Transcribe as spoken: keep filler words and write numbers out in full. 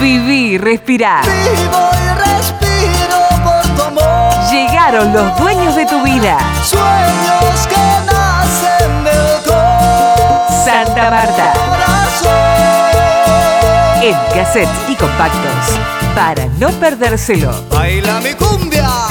Viví y respirá. Vivo y respiro por tu amor. Llegaron los dueños de tu vida. Sueños que nacen del corazón. Santa Marta. En cassettes y compactos. Para no perdérselo. Baila mi cumbia.